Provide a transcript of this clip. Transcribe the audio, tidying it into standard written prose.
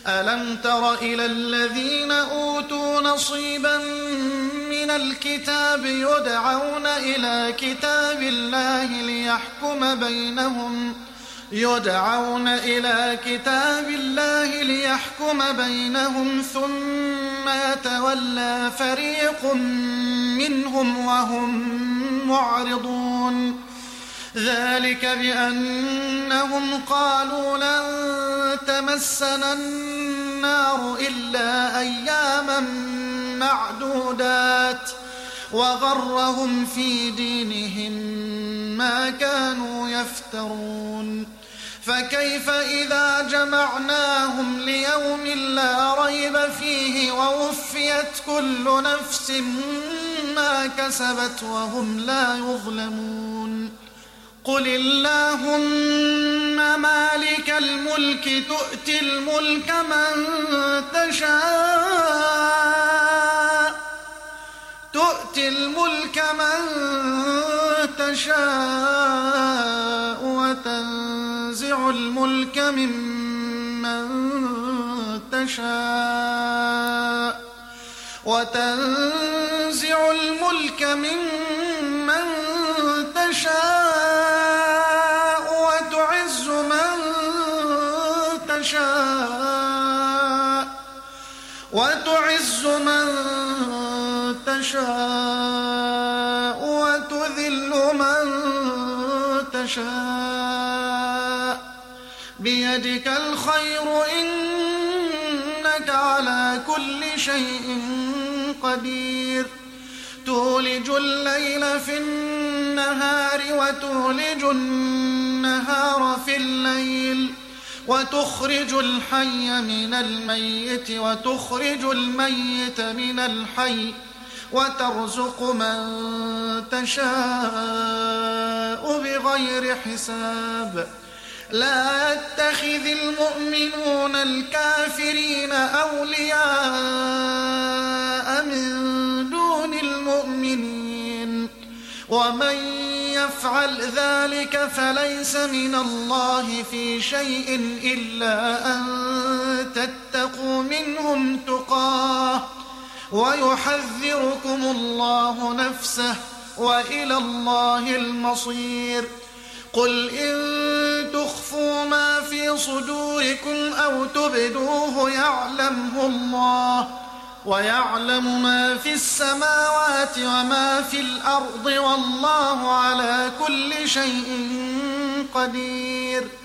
ألم تر إلى الذين أوتوا نصيبا من الكتاب يدعون إلى كتاب الله ليحكم بينهم ثم يتولى فريق منهم وهم معرضون. ذلك بأنهم قالوا لن تمسنا النار إلا أياما معدودات وغرهم في دينهم ما كانوا يفترون. فكيف إذا جمعناهم ليوم لا ريب فيه ووفيت كل نفس ما كسبت وهم لا يظلمون. قل اللهم مالك الملك تؤتي الملك من تشاء وتنزع الملك ممن تشاء وتعز من تشاء وتذل من تشاء بيدك الخير إنك على كل شيء قدير. تولج الليل في النهار وتولج النهار في الليل وتخرج الحي من الميت وتخرج الميت من الحي وترزق من تشاء بغير حساب. لا يتخذ المؤمنون الكافرين أولياء من دون المؤمنين ومن يفعل ذلك فليس من الله في شيء إلا أن تتقوا منهم تقاه ويحذركم الله نفسه وإلى الله المصير. قل إن تخفوا ما في صدوركم أو تبدوه يعلمه الله ويعلم ما في السماوات وما في الأرض والله على كل شيء قدير.